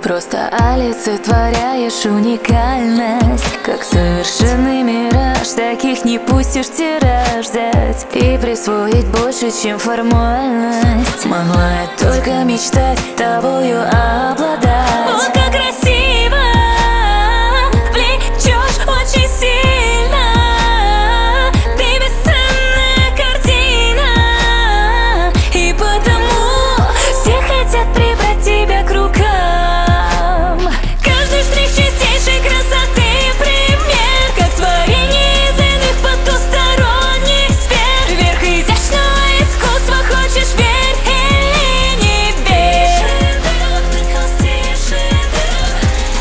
просто олицетворяешь уникальность. Как совершенный мираж, таких не пустишь тираж взять и присвоить больше, чем формальность. Могла я только мечтать тобою обладать. О, как красиво влечешь очень сильно. Ты бесценная картина, и потому все хотят прибрать тебя к рукам. Каждый штрих чистейшей красоты пример, как творение из иных потусторонних сфер. Верх изящного искусства, хочешь верь или не верь. Шедевр на холсте, шедевр.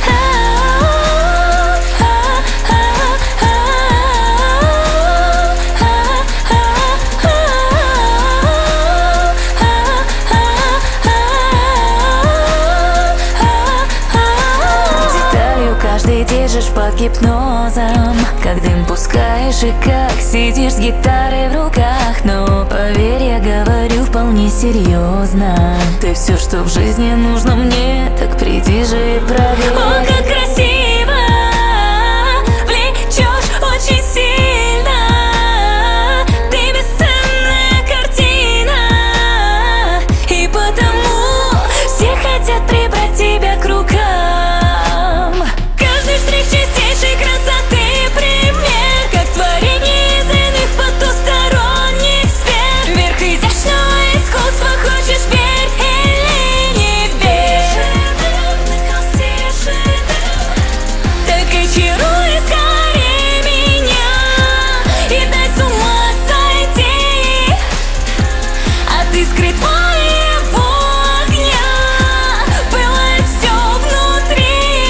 Деталью каждый держишь под гипнозом, как дым пускаешь и как сидишь с гитарой в руках. Но поверь, я говорю вполне серьезно. Ты все, что в жизни нужно мне, так приди же и проверь. О, как красиво влечешь очень сильно. Ты бесценная картина, и потому все хотят прибрать тебя к рукам. Каждый штрих чистейшей красоты пример, как творение из иных потусторонних сфер. Верх изящного искусства, хочешь верь или не верь. Шедевр на холсте, шедевр. Так и чаруй скорее меня и дай с ума сойти от искры твоего огня. Пылает все внутри.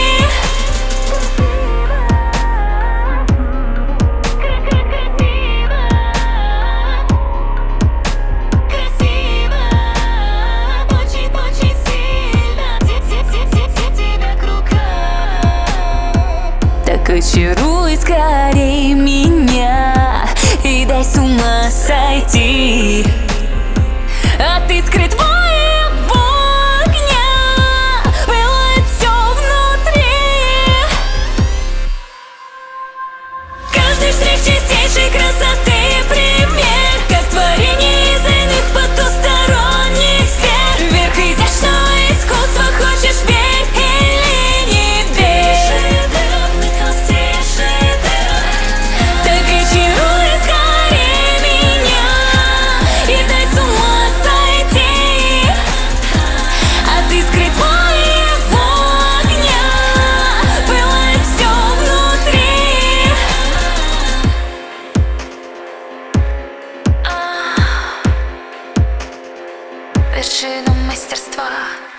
Красиво, очень сильно. Тебя к рукам. Так очаруй скорей меня и дай с ума сойти от искры твоего огня. Пылает все внутри. Каждый штрих чистейшей красоты пример, как творение из иных потусторонних сфер. Верх изящного искусства, хочешь верь или не верь. Шедевр на холсте, шедевр. Так и чаруй скорее меня и дай с ума сойти от искры твоего огня. Пылает все внутри. Вершину мастерства.